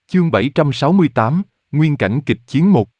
Chương 768, Nguyên cảnh kịch chiến 1.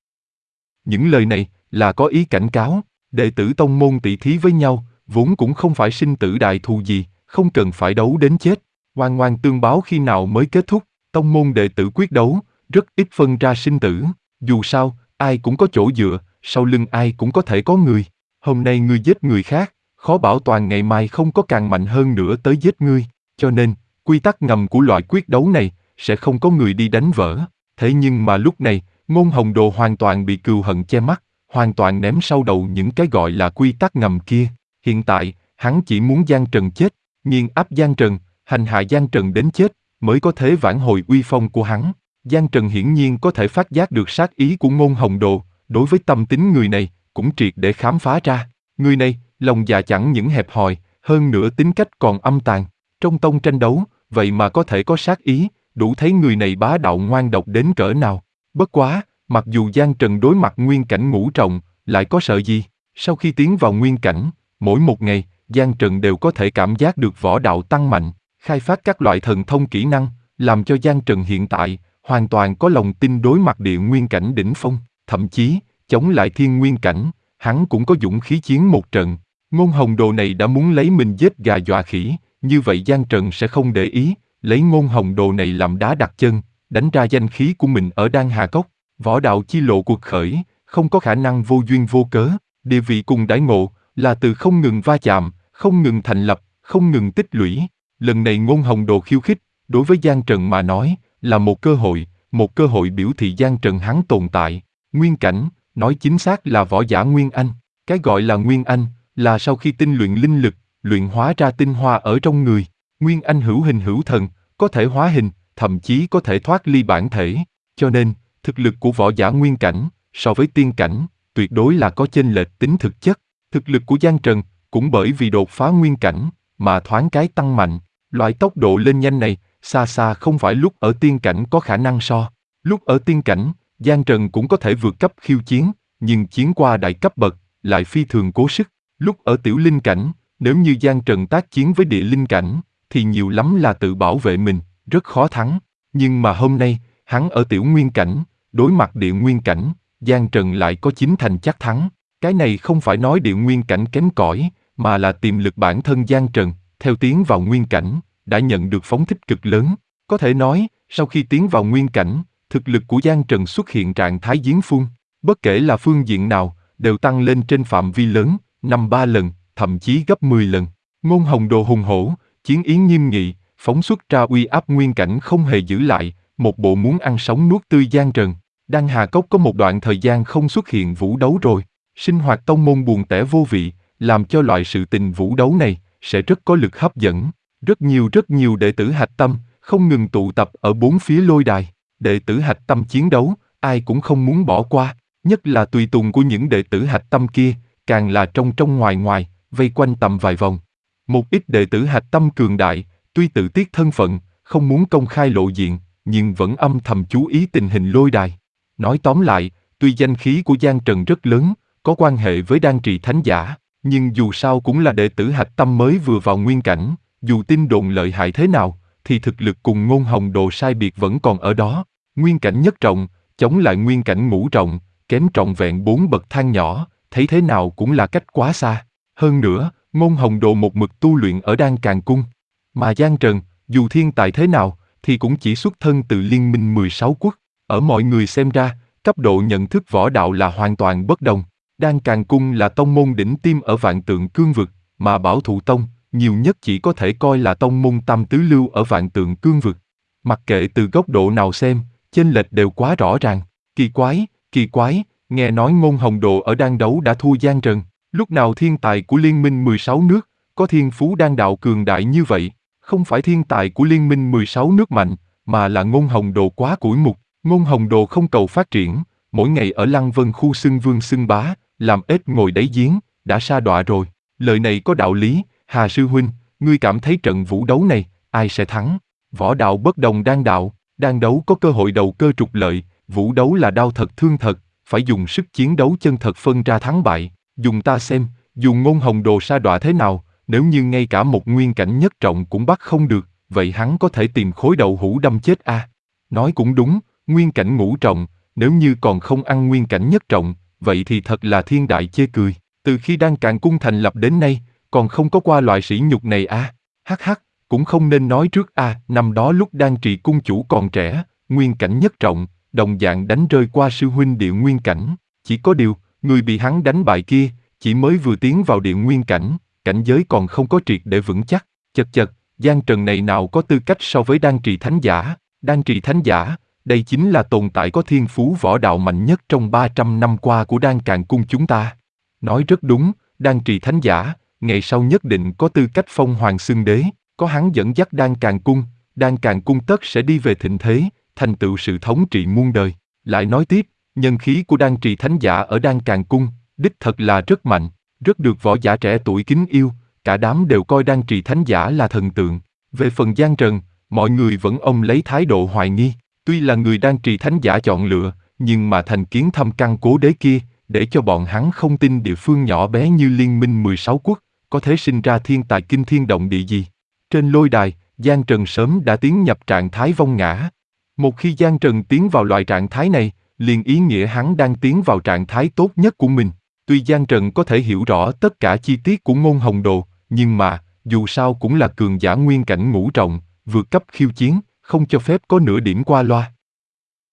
Những lời này là có ý cảnh cáo, đệ tử tông môn tỷ thí với nhau, vốn cũng không phải sinh tử đại thù gì, không cần phải đấu đến chết, oan oan tương báo khi nào mới kết thúc, tông môn đệ tử quyết đấu, rất ít phân ra sinh tử, dù sao, ai cũng có chỗ dựa, sau lưng ai cũng có thể có người, hôm nay ngươi giết người khác, khó bảo toàn ngày mai không có càng mạnh hơn nữa tới giết ngươi, cho nên, quy tắc ngầm của loại quyết đấu này, sẽ không có người đi đánh vỡ. Thế nhưng mà lúc này, Ngôn Hồng Đồ hoàn toàn bị cừu hận che mắt, hoàn toàn ném sau đầu những cái gọi là quy tắc ngầm kia. Hiện tại, hắn chỉ muốn Giang Trần chết, nghiền áp Giang Trần, hành hạ Giang Trần đến chết, mới có thể vãn hồi uy phong của hắn. Giang Trần hiển nhiên có thể phát giác được sát ý của Ngôn Hồng Đồ, đối với tâm tính người này, cũng triệt để khám phá ra. Người này, lòng dạ chẳng những hẹp hòi, hơn nữa tính cách còn âm tàn. Trong tông tranh đấu, vậy mà có thể có sát ý, đủ thấy người này bá đạo ngoan độc đến cỡ nào. Bất quá, mặc dù Giang Trần đối mặt nguyên cảnh ngũ trọng, lại có sợ gì? Sau khi tiến vào nguyên cảnh, mỗi một ngày, Giang Trần đều có thể cảm giác được võ đạo tăng mạnh, khai phát các loại thần thông kỹ năng, làm cho Giang Trần hiện tại hoàn toàn có lòng tin đối mặt địa nguyên cảnh đỉnh phong, thậm chí chống lại thiên nguyên cảnh, hắn cũng có dũng khí chiến một trận. Ngôn Hồng Đồ này đã muốn lấy mình giết gà dọa khỉ, như vậy Giang Trần sẽ không để ý, lấy Ngôn Hồng Đồ này làm đá đặt chân, đánh ra danh khí của mình ở Đan Hà Cốc. Võ đạo chi lộ cuộc khởi, không có khả năng vô duyên vô cớ, địa vị cùng đãi ngộ, là từ không ngừng va chạm, không ngừng thành lập, không ngừng tích lũy. Lần này Ngôn Hồng Đồ khiêu khích, đối với Giang Trần mà nói, là một cơ hội biểu thị Giang Trần hắn tồn tại. Nguyên cảnh, nói chính xác là võ giả Nguyên Anh. Cái gọi là Nguyên Anh, là sau khi tinh luyện linh lực, luyện hóa ra tinh hoa ở trong người. Nguyên Anh hữu hình hữu thần, có thể hóa hình, thậm chí có thể thoát ly bản thể. Cho nên, thực lực của võ giả nguyên cảnh, so với tiên cảnh, tuyệt đối là có chênh lệch tính thực chất. Thực lực của Giang Trần, cũng bởi vì đột phá nguyên cảnh, mà thoáng cái tăng mạnh. Loại tốc độ lên nhanh này, xa xa không phải lúc ở tiên cảnh có khả năng so. Lúc ở tiên cảnh, Giang Trần cũng có thể vượt cấp khiêu chiến, nhưng chiến qua đại cấp bậc, lại phi thường cố sức. Lúc ở tiểu linh cảnh, nếu như Giang Trần tác chiến với địa linh cảnh, thì nhiều lắm là tự bảo vệ mình, rất khó thắng. Nhưng mà hôm nay, hắn ở tiểu nguyên cảnh, đối mặt địa nguyên cảnh, Giang Trần lại có 9 thành chắc thắng. Cái này không phải nói địa nguyên cảnh kém cỏi, mà là tiềm lực bản thân Giang Trần, theo tiến vào nguyên cảnh, đã nhận được phóng thích cực lớn. Có thể nói, sau khi tiến vào nguyên cảnh, thực lực của Giang Trần xuất hiện trạng thái giếng phun. Bất kể là phương diện nào, đều tăng lên trên phạm vi lớn, 5-3 lần, thậm chí gấp 10 lần. Ngôn Hồng Đồ hùng hổ, chiến ý nghiêm nghị, phóng xuất ra uy áp nguyên cảnh không hề giữ lại, một bộ muốn ăn sống nuốt tươi Giang Trần. Đan Hà Cốc có một đoạn thời gian không xuất hiện vũ đấu rồi, sinh hoạt tông môn buồn tẻ vô vị, làm cho loại sự tình vũ đấu này sẽ rất có lực hấp dẫn. Rất nhiều đệ tử hạch tâm không ngừng tụ tập ở bốn phía lôi đài. Đệ tử hạch tâm chiến đấu, ai cũng không muốn bỏ qua, nhất là tùy tùng của những đệ tử hạch tâm kia, càng là trong ngoài, vây quanh tầm vài vòng. Một ít đệ tử hạch tâm cường đại, tuy tự tiết thân phận, không muốn công khai lộ diện, nhưng vẫn âm thầm chú ý tình hình lôi đài. Nói tóm lại, tuy danh khí của Giang Trần rất lớn, có quan hệ với đan trì thánh giả, nhưng dù sao cũng là đệ tử hạch tâm mới vừa vào nguyên cảnh, dù tin đồn lợi hại thế nào, thì thực lực cùng Ngôn Hồng Đồ sai biệt vẫn còn ở đó. Nguyên cảnh nhất trọng, chống lại nguyên cảnh ngũ trọng, kém trọn vẹn 4 bậc thang nhỏ, thấy thế nào cũng là cách quá xa. Hơn nữa, Ngôn Hồng Đồ một mực tu luyện ở Đan Càn Cung. Mà Giang Trần, dù thiên tài thế nào, thì cũng chỉ xuất thân từ liên minh 16 quốc. Ở mọi người xem ra, cấp độ nhận thức võ đạo là hoàn toàn bất đồng. Đan Càn Cung là tông môn đỉnh tiêm ở Vạn Tượng Cương Vực, mà Bảo Thụ Tông, nhiều nhất chỉ có thể coi là tông môn tam tứ lưu ở Vạn Tượng Cương Vực. Mặc kệ từ góc độ nào xem, chênh lệch đều quá rõ ràng. Kỳ quái, nghe nói Ngôn Hồng Đồ ở đan đấu đã thua Giang Trần. Lúc nào thiên tài của liên minh 16 nước, có thiên phú đan đạo cường đại như vậy? Không phải thiên tài của liên minh 16 nước mạnh, mà là Ngôn Hồng Đồ quá củi mục. Ngôn Hồng Đồ không cầu phát triển, mỗi ngày ở Lăng Vân khu xưng vương xưng bá, làm ếch ngồi đáy giếng, đã sa đọa rồi. Lời này có đạo lý, Hà sư huynh, ngươi cảm thấy trận vũ đấu này, ai sẽ thắng? Võ đạo bất đồng đan đấu có cơ hội đầu cơ trục lợi, vũ đấu là đao thật thương thật, phải dùng sức chiến đấu chân thật phân ra thắng bại. Dùng ta xem, dù Ngôn Hồng Đồ sa đọa thế nào, nếu như ngay cả một nguyên cảnh nhất trọng cũng bắt không được, vậy hắn có thể tìm khối đậu hũ đâm chết a. Nói cũng đúng, nguyên cảnh ngũ trọng, nếu như còn không ăn nguyên cảnh nhất trọng, vậy thì thật là thiên đại chê cười. Từ khi Đan Càn Cung thành lập đến nay, còn không có qua loại sỉ nhục này à? Hắc hắc, cũng không nên nói trước à, năm đó lúc Đan Trị cung chủ còn trẻ, nguyên cảnh nhất trọng, đồng dạng đánh rơi qua sư huynh địa nguyên cảnh. Chỉ có điều, người bị hắn đánh bại kia, chỉ mới vừa tiến vào địa nguyên cảnh, cảnh giới còn không có triệt để vững chắc. Chật chật, Giang Trần này nào có tư cách so với Đan Trì Thánh Giả. Đan Trì Thánh Giả, đây chính là tồn tại có thiên phú võ đạo mạnh nhất trong 300 năm qua của Đan Càn Cung chúng ta. Nói rất đúng, Đan Trì Thánh Giả, ngày sau nhất định có tư cách phong hoàng xưng đế, có hắn dẫn dắt Đan Càn Cung tất sẽ đi về thịnh thế, thành tựu sự thống trị muôn đời. Lại nói tiếp, nhân khí của Đan Trì Thánh Giả ở Đan Càn Cung, đích thật là rất mạnh, rất được võ giả trẻ tuổi kính yêu, cả đám đều coi Đan Trì Thánh Giả là thần tượng. Về phần Giang Trần, mọi người vẫn ông lấy thái độ hoài nghi, tuy là người Đan Trì Thánh Giả chọn lựa, nhưng mà thành kiến thâm căn cố đế kia, để cho bọn hắn không tin địa phương nhỏ bé như Liên minh 16 quốc, có thể sinh ra thiên tài kinh thiên động địa gì. Trên lôi đài, Giang Trần sớm đã tiến nhập trạng thái vong ngã. Một khi Giang Trần tiến vào loại trạng thái này, liền ý nghĩa hắn đang tiến vào trạng thái tốt nhất của mình. Tuy Giang Trần có thể hiểu rõ tất cả chi tiết của ngôn hồng đồ, nhưng mà, dù sao cũng là cường giả nguyên cảnh ngũ trọng, vượt cấp khiêu chiến, không cho phép có nửa điểm qua loa.